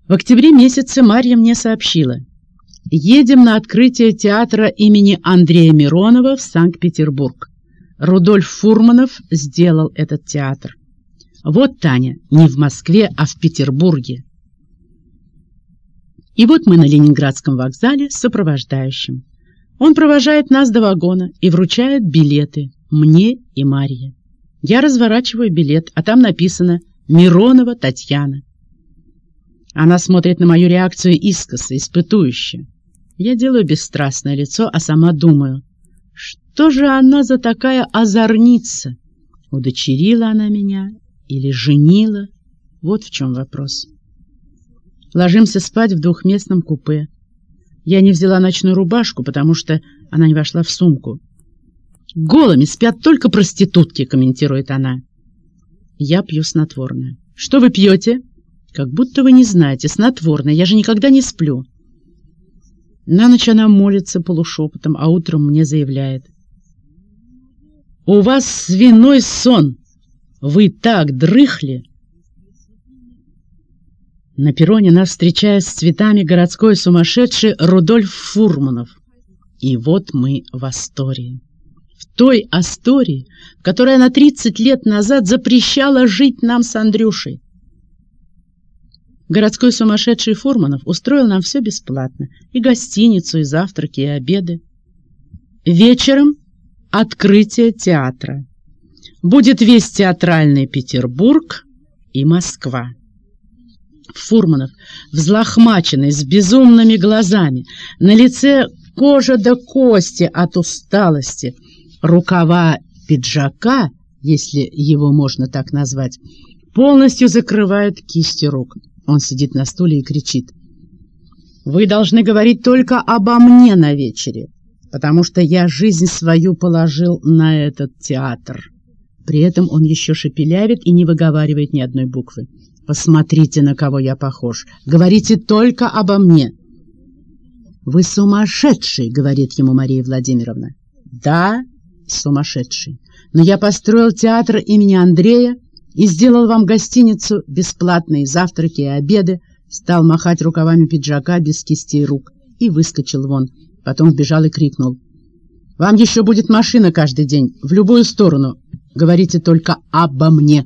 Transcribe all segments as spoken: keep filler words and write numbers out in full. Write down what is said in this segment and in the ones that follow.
В октябре месяце Марья мне сообщила: едем на открытие театра имени Андрея Миронова в Санкт-Петербург. Рудольф Фурманов сделал этот театр. Вот, Таня, не в Москве, а в Петербурге. И вот мы на Ленинградском вокзале с сопровождающим. Он провожает нас до вагона и вручает билеты мне и Марье. Я разворачиваю билет, а там написано «Миронова Татьяна». Она смотрит на мою реакцию искоса, испытующе. Я делаю бесстрастное лицо, а сама думаю: что же она за такая озорница? Удочерила она меня или женила? Вот в чем вопрос. Ложимся спать в двухместном купе. Я не взяла ночную рубашку, потому что она не вошла в сумку. «Голыми спят только проститутки», — комментирует она. Я пью снотворное. «Что вы пьете?» «Как будто вы не знаете. Снотворное. Я же никогда не сплю». На ночь она молится полушепотом, а утром мне заявляет: «У вас свиной сон. Вы так дрыхли». На перроне нас встречает с цветами городской сумасшедший Рудольф Фурманов. И вот мы в Астории. В той Астории, в которой она тридцать лет назад запрещала жить нам с Андрюшей. Городской сумасшедший Фурманов устроил нам все бесплатно. И гостиницу, и завтраки, и обеды. Вечером открытие театра. Будет весь театральный Петербург и Москва. Фурманов, взлохмаченный, с безумными глазами, на лице кожа до кости от усталости, рукава пиджака, если его можно так назвать, полностью закрывают кисти рук. Он сидит на стуле и кричит: «Вы должны говорить только обо мне на вечере, потому что я жизнь свою положил на этот театр». При этом он еще шепелявит и не выговаривает ни одной буквы. «Посмотрите, на кого я похож. Говорите только обо мне». «Вы сумасшедший», — говорит ему Мария Владимировна. «Да, сумасшедший. Но я построил театр имени Андрея и сделал вам гостиницу, бесплатные завтраки и обеды, стал махать рукавами пиджака без кистей рук и выскочил вон. Потом вбежал и крикнул: «Вам еще будет машина каждый день, в любую сторону. Говорите только обо мне».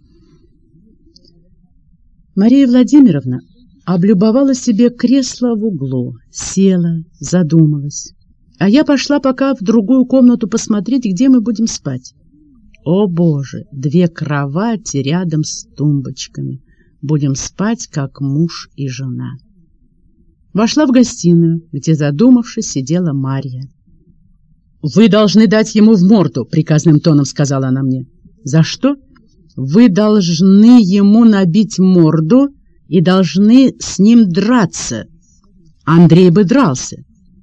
Мария Владимировна облюбовала себе кресло в углу, села, задумалась. А я пошла пока в другую комнату посмотреть, где мы будем спать. О, Боже, две кровати рядом с тумбочками. Будем спать, как муж и жена. Вошла в гостиную, где, задумавшись, сидела Марья. «Вы должны дать ему в морду», — приказным тоном сказала она мне. «За что?» «Вы должны ему набить морду и должны с ним драться. Андрей бы дрался».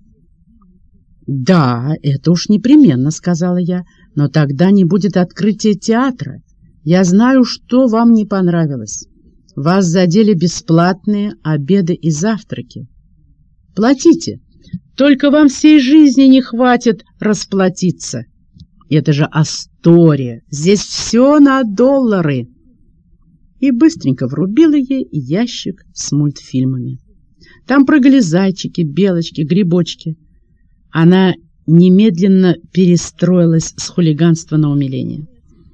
«Да, это уж непременно», — сказала я, — «но тогда не будет открытия театра. Я знаю, что вам не понравилось. Вас задели бесплатные обеды и завтраки. Платите, только вам всей жизни не хватит расплатиться. Это же Астория, здесь все на доллары». И быстренько врубила ей ящик с мультфильмами. Там прыгали зайчики, белочки, грибочки. Она немедленно перестроилась с хулиганства на умиление.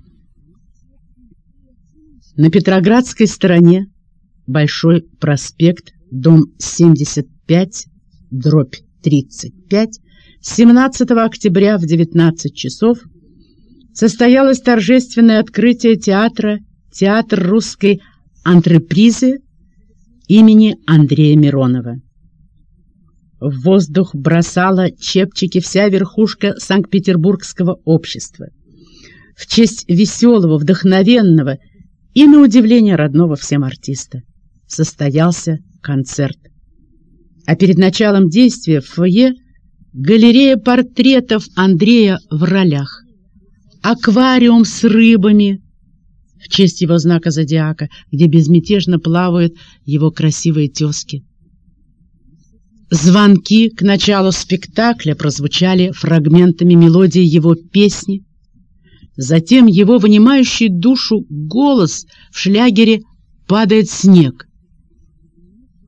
На Петроградской стороне Большой проспект, дом семьдесят пять, дробь тридцать пять, семнадцатого октября в девятнадцать часов состоялось торжественное открытие театра «Театр русской антрепризы» имени Андрея Миронова. В воздух бросала чепчики вся верхушка санкт-петербургского общества. В честь веселого, вдохновенного и, на удивление, родного всем артиста состоялся концерт. А перед началом действия в фойе галерея портретов Андрея в ролях, аквариум с рыбами в честь его знака зодиака, где безмятежно плавают его красивые тезки. Звонки к началу спектакля прозвучали фрагментами мелодии его песни. Затем его вынимающий душу голос в шлягере «Падает снег».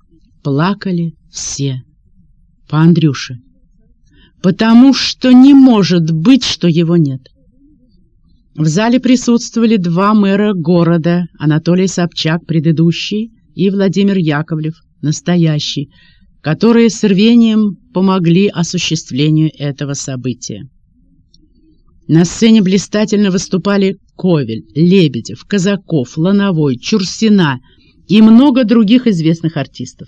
плакали все. По Андрюше. Потому что не может быть, что его нет. В зале присутствовали два мэра города, Анатолий Собчак, предыдущий, и Владимир Яковлев, настоящий, которые с рвением помогли осуществлению этого события. На сцене блистательно выступали Ковель, Лебедев, Казаков, Лановой, Чурсина и много других известных артистов.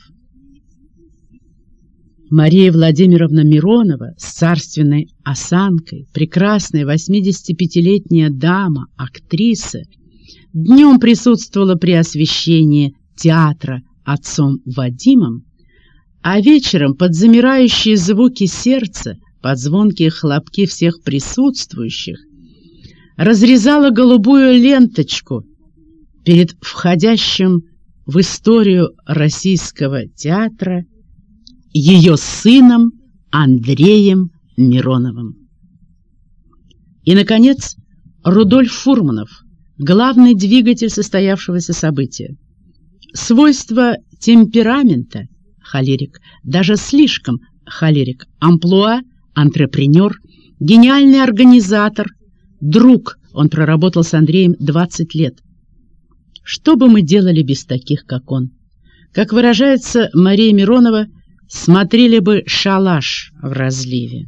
Мария Владимировна Миронова с царственной осанкой, прекрасная восьмидесятипятилетняя дама, актриса, днем присутствовала при освящении театра отцом Вадимом, а вечером под замирающие звуки сердца, под звонкие хлопки всех присутствующих, разрезала голубую ленточку перед входящим в историю российского театра ее сыном Андреем Мироновым. И, наконец, Рудольф Фурманов, главный двигатель состоявшегося события. Свойства темперамента – холерик, даже слишком холерик, амплуа – антрепренер, гениальный организатор, друг, он проработал с Андреем двадцать лет. Что бы мы делали без таких, как он? Как выражается Мария Миронова, смотрели бы шалаш в разливе.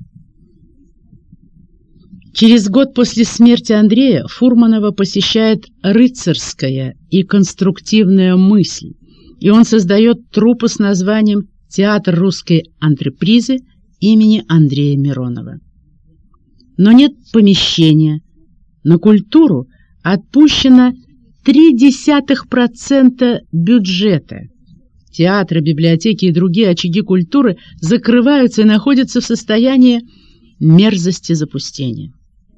Через год после смерти Андрея Фурманова посещает рыцарская и конструктивная мысль, и он создает труппу с названием «Театр русской антрепризы» имени Андрея Миронова. Но нет помещения. На культуру отпущено три десятых процента бюджета. Театры, библиотеки и другие очаги культуры закрываются и находятся в состоянии мерзости запустения.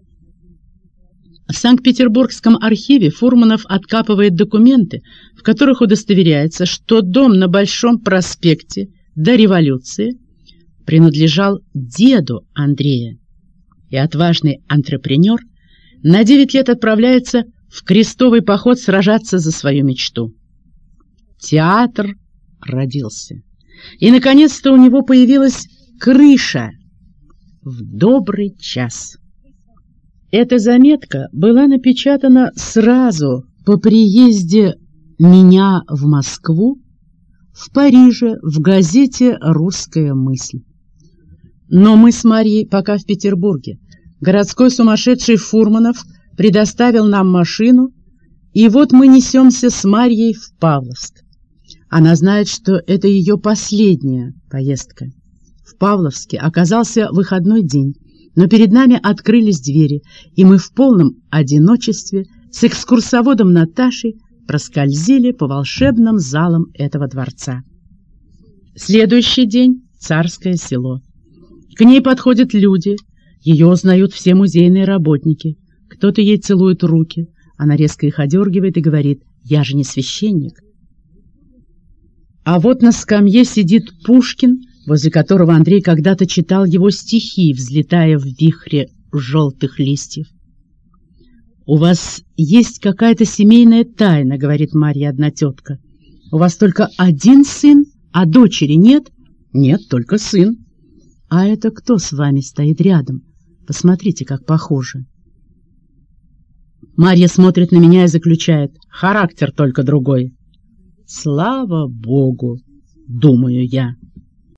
В Санкт-Петербургском архиве Фурманов откапывает документы, в которых удостоверяется, что дом на Большом проспекте до революции принадлежал деду Андрея, и отважный антрепренер на девять лет отправляется в крестовый поход сражаться за свою мечту. Театр родился, и, наконец-то, у него появилась крыша в добрый час. Эта заметка была напечатана сразу по приезде меня в Москву, в Париже, в газете «Русская мысль». Но мы с Марьей пока в Петербурге. Городской сумасшедший Фурманов предоставил нам машину, и вот мы несемся с Марьей в Павловск. Она знает, что это ее последняя поездка. В Павловске оказался выходной день, но перед нами открылись двери, и мы в полном одиночестве с экскурсоводом Наташей проскользили по волшебным залам этого дворца. Следующий день — Царское Село. К ней подходят люди, ее узнают все музейные работники. Кто-то ей целует руки, она резко их одергивает и говорит: «Я же не священник». А вот на скамье сидит Пушкин, возле которого Андрей когда-то читал его стихи, взлетая в вихре желтых листьев. «У вас есть какая-то семейная тайна», — говорит Марья, одна тетка. «У вас только один сын, а дочери нет?» «Нет, только сын». «А это кто с вами стоит рядом? Посмотрите, как похоже». Марья смотрит на меня и заключает: «Характер только другой». «Слава Богу», — думаю я.